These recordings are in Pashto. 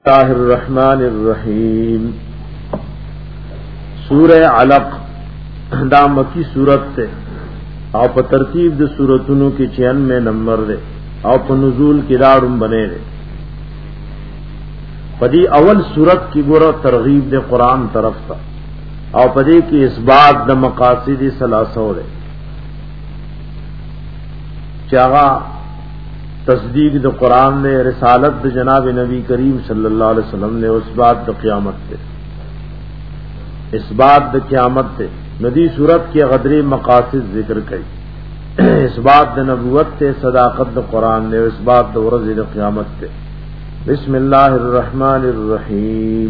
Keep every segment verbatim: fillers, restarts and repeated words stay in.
الله الرحمن الرحیم سورہ علق دا مکی سورت تے او په ترتیب د سورتونو کې چھیانوے نمبر دے او په نزول کې داړم بنے دے پدی اول سورت کی ګوره ترغیب دے قرآن طرف تا او پدی کی اثبات د مقاصد ثلاثه دے چاغا تصدیق د قرآن نے رسالت د جناب نبی کریم صلی اللہ علیہ وسلم نے اس بات د قیامت تے اس بات د قیامت تے ندی صورت کے غدری مقاصد ذکر کئی اس بات د نبوت تے صداقت د قرآن نے اس بات د ورځ د قیامت تے بسم اللہ الرحمن الرحیم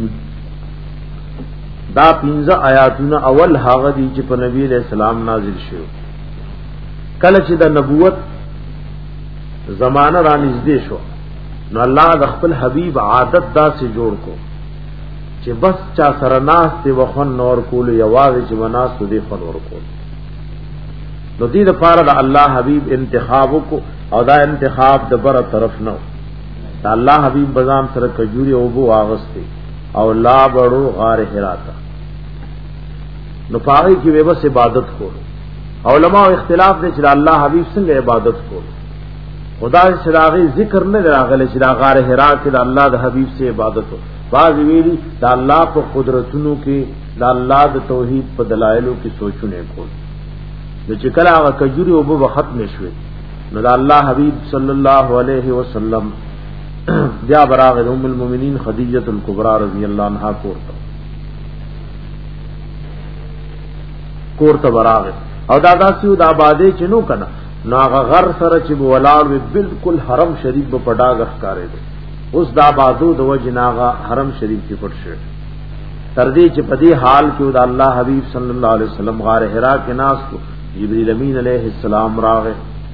دا پنځه آیاتونه اول هغه دي چې په نبی علیہ السلام نازل شو کله چې د نبوت زمانہ را نږدې شو نو الله د خپل حبیب عادت دا سے جوړ کو چې بس چا سره ناس ته وخن نور کول یوازې چې مناس دې فن ور کول نو دې د پاره د الله حبیب انتخاب کو او دا انتخاب د بره طرف نو دا الله حبیب بزام سره کجوري او بو واغسته او لا بڑو غار حراتا نو پاره کې به بس عبادت کو علماء اختلاف دې چې الله حبیب څنګه عبادت کو خدا شراغی ذکر نه راغلی چې دا غار حرا کې د الله د حبیب سے عبادت ہو بعض ویلی دا الله په قدرتونو کې دا الله د توحید په دلایلو کې سوچونه کول نو چې کله هغه کجوري او به ختم شوه نو دا الله حبیب صلی الله علیه وسلم بیا براغ ام المؤمنین خدیجه الکبرى رضی الله عنها کوړه کوړه براغ او دا داسیو دا باندې چې نو کنه ناغه غر سره چې ولاړ وي بالکل حرم شریف په پډاګ ښکارې دي اوس دا بازو د وجه ناغه حرم شریف کې پټ شو تر دې چې په دې حال کې د الله حبیب صلی الله علیه وسلم غار حرا کې ناس کو جبرئیل امین علیہ السلام راغه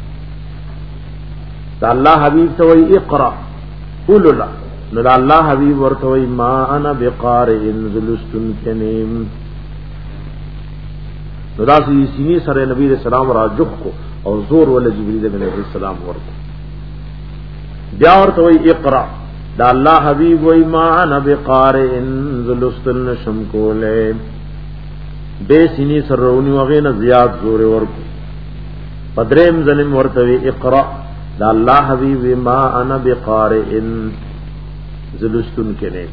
دا الله حبیب ته وی اقرا قول لا نو دا الله حبیب ورته وی ما انا بقارئ ذلستن کنیم نو دا سینې سره نبی رسول الله راجخ کو اور زور ول جبرئیل علیہ السلام ورته بیا ورته وی اقرا دا الله حبیب وی ما انا بقارئ ذلستن شمکوله بے سینې سرونی وغینا زیات زور ورکو پدریم ظلم ورته وی اقرا دا الله حبیب ما انا بقارئ ذلستن کنه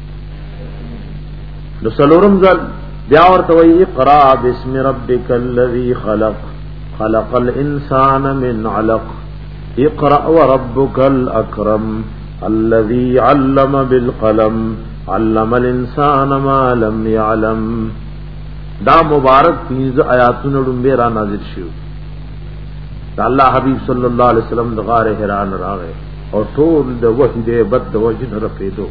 نو سلورم ځل بیا ورته وی اقرا بسم ربک الذی خلق خلق الانسان من علق اقرأ وربك الاکرم الذي علم بالقلم علم الانسان ما لم يعلم دا مبارک پنځه آیاتونه ډومبه را نازل شو دا الله حبیب صلی الله علیه وسلم د غار حرا راغه او ټول د وحی د بد د وجه نه رپیدو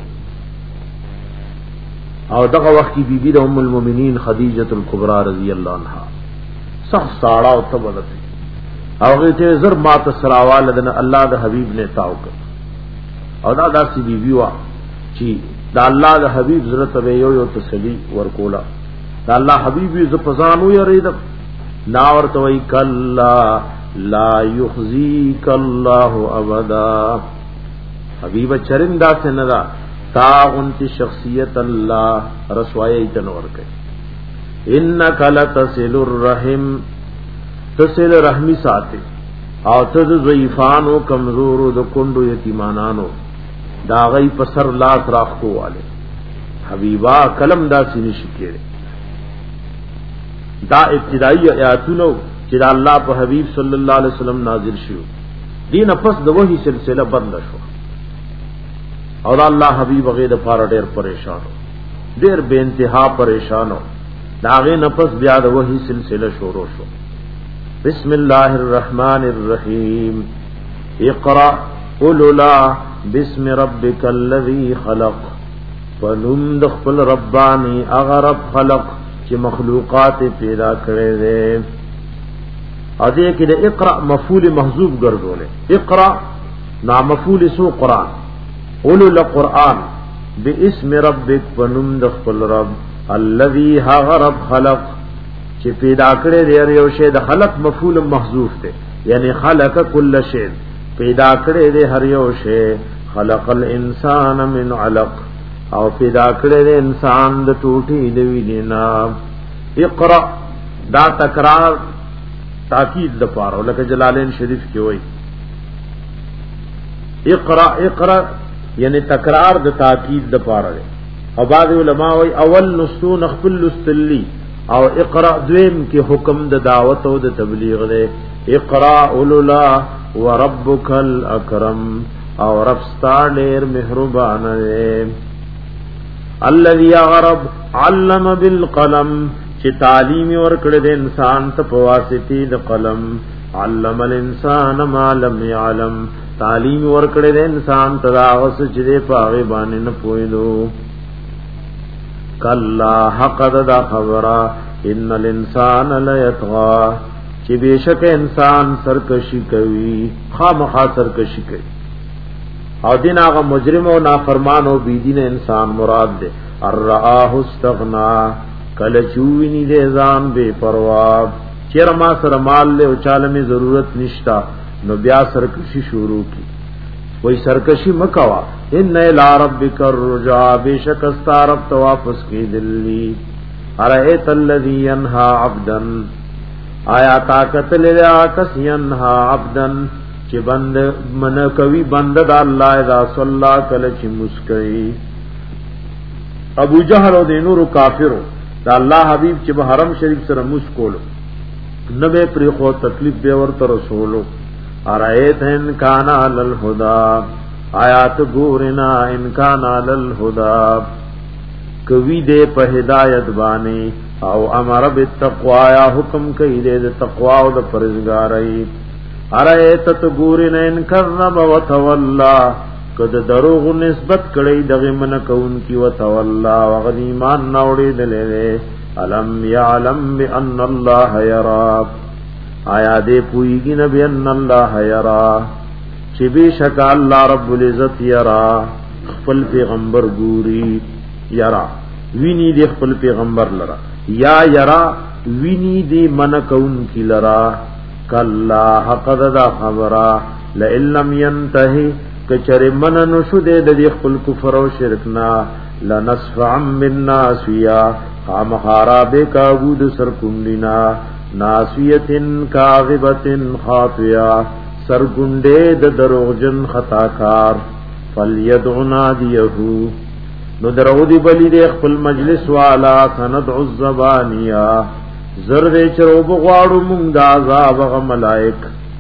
او دغه وخت کی بیبی د ام المؤمنین خدیجه الکبرى رضی الله عنها صح ساړه او تبلته هغه ته زر مات سراوال د الله د حبیب نے تاو او دا داسې بیبی وا چې دا الله د حبیب ضرورت به یو یو تسلی ورکولا دا الله حبیب ز پزانو یرید نا ورته وی کلا لا یخزیک الله ابدا حبیب چرندا سے ندا تا انتی شخصیت اللہ رسوائی تنور کے انک لتصل الرحم تصل رحمی ساتے او تد ضعیفانو کمزورو د کندو یتیمانانو دا غی پسر لاس راخو والے حبیبا کلم دا سینی شکیرے دا ابتدائی آیاتونو چې دا اللہ پا حبیب صلی اللہ علیہ وسلم نازل شو دین پس د وحی سلسلہ بند شو اور اللہ حبیب غیر پارا ډیر پریشانو ډیر بے انتہا پریشانو داغه نفس بیا د وحی سلسله شروع شو بسم الله الرحمن الرحیم اقرا قل لا بسم ربک الذی خلق فنم دخل ربانی اغرب خلق چې مخلوقات پیدا کړي دي ا دې کې د اقرا مفعول محذوف ګرځولې اقرا نام مفعول سو قران قل القرآن باسم ربک فنم دخل رب الذي غرب خلق چې پیدا کړی دی یو شی د خلق مفعول محذوف دی یعنی خلق کل شی پیدا کړی دی هر یو شی خلق الانسان من علق او پیدا کړی دی انسان د ټوټې د وینینا. اقرا دا تکرار تاکید د پاره لکه جلالین شریف کې وایي اقرا اقرا یعنی تکرار د تاکید د پاره. او بعض علماء وایي اول نستون خپل لستلی او اقرا دویم کې حکم د دعوت او د تبلیغ دی. اقرا اوللا وربک الاکرم او رب ستا ډیر مهربان دی. الذي غرب علم بالقلم چې تعلیم ورکړه د انسان ته په واسطه د قلم. علم الانسان ما لم يعلم تعلیم ورکړه د انسان ته هغه چې د پاغه باندې نه پوهیدو. کلا حق دا خبره ان الانسان ليطغى چې بشک انسان سرکشی کوي خامخا سرکشی کوي. او دین هغه مجرم او نافرمان او بيدین انسان مراد ده. الرآه استغنا کله چوینی دې ځان بے پروا چیر ما سره مال له او چاله می ضرورت نشتا نو بیا سرکشی شروع کی. وای سرکشی مکوا ان الى ربک الرجا بشک استارب تو واپس کی دلی. ارایت الذی ینها عبدا آیا طاقت لرا کس ینها عبدا چې بند من کوي بند د الله اذا صلى کله چې مسکئی. ابو جهل او د نور کافرو دا الله حبیب چې په حرم شریف سره مسکول نبه پر خو تکلیف به ورته رسولو. ارایت ان کان علی الهدى آیات ګورنا ان کان علی الهدى کوي دې په هدایت باندې او امر بالتقوا یا حکم کوي دې تقوا او د پرهیزګاری. ارایت تو ګورنا ان کرب وتولى کد دروغ نسبت کړي دغه من کون کی وتولى وغد ایمان نوړي دلې. الم يعلم بان الله يرى آیا دې پویږي نه بان الله يرى چې بشک الله رب العزت يرى خپل پیغمبر ګوري. يرى ویني دې خپل پیغمبر لرا یا يرى ویني دې من کون کی لرا. کلا حق دا خبره لئن لم ينتهي کچره من نو شو دې د خپل کفر او شرکنا لنصفعا بالناسیا قام خراب کاغود سرکندنا ناسیتن کاغبتن خاطیا سرګنده د دروغجن خطاکار. فلیدعنا دیهو نو درو دی بلی د خپل مجلس والا سندع الزبانیا زرد چروب غواړو مونږ د عذاب غ ملائک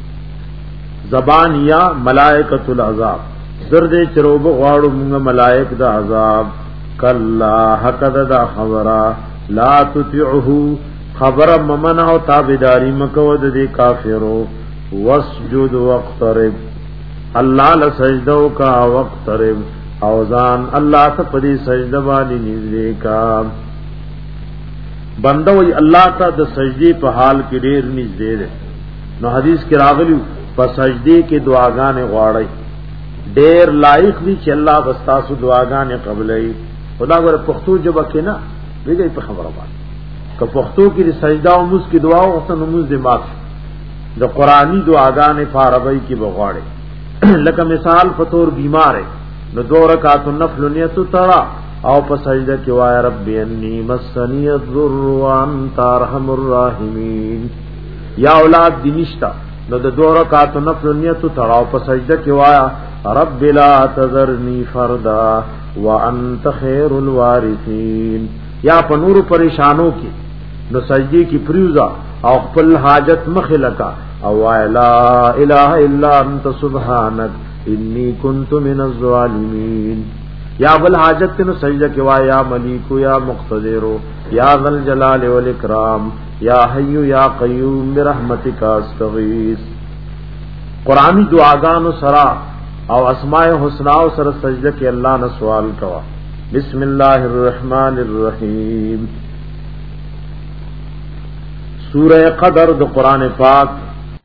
زبانیا ملائکۃ العذاب زرد چروب غواړو مونږ ملائک د عذاب. کلا حق دا خبره لا تطيعه خبر ممنع او تابعداری مکو د دې کافرو. واسجد واقترب الله لسجدو کا واقترب اوزان الله ته پدې سجده باندې نږدې کا. بنده وی الله ته د سجدي په حال کې ډېر نږدې ده. نو حدیث کې راغلی په سجدي کې دعاګانې غواړي ډېر لایق دي چې الله واستاسو دعاګانې قبلې. خدا غره پښتو جبه کې نه ویږي په خبره باندې که پښتو کې سجده او موږ کې دعا او ته موږ دې مات د قرآنی دعاګانې فاربای کې بغواړي. لکه مثال فطور بیمار ہے نو دو رکعات النفل نیت ترا او په سجده کې وای رب انی مسنی الضر وانت ارحم الراحمین. یا اولاد دینشتا نو د دو رکعات النفل نیت ترا او په سجده کې وای رب لا تذرنی فردا وانت خیر الوارثین. یا په نور پریشانو کې نو سجدی کی پریوزا او خپل حاجت مخلقا او لا الہ الا انت سبحانک انی کنت من الظالمین. یا بل حاجت نو سجدہ کی وا یا ملیک یا مقتدر یا ذل جلال والاکرام یا حی یا قیوم برحمتک استغیث. قرآنی دعاګانو سرا او اسماء الحسنا سره سجدہ کې الله نه سوال کوا. بسم الله الرحمن الرحیم. سورہ قدر د قرآن پاک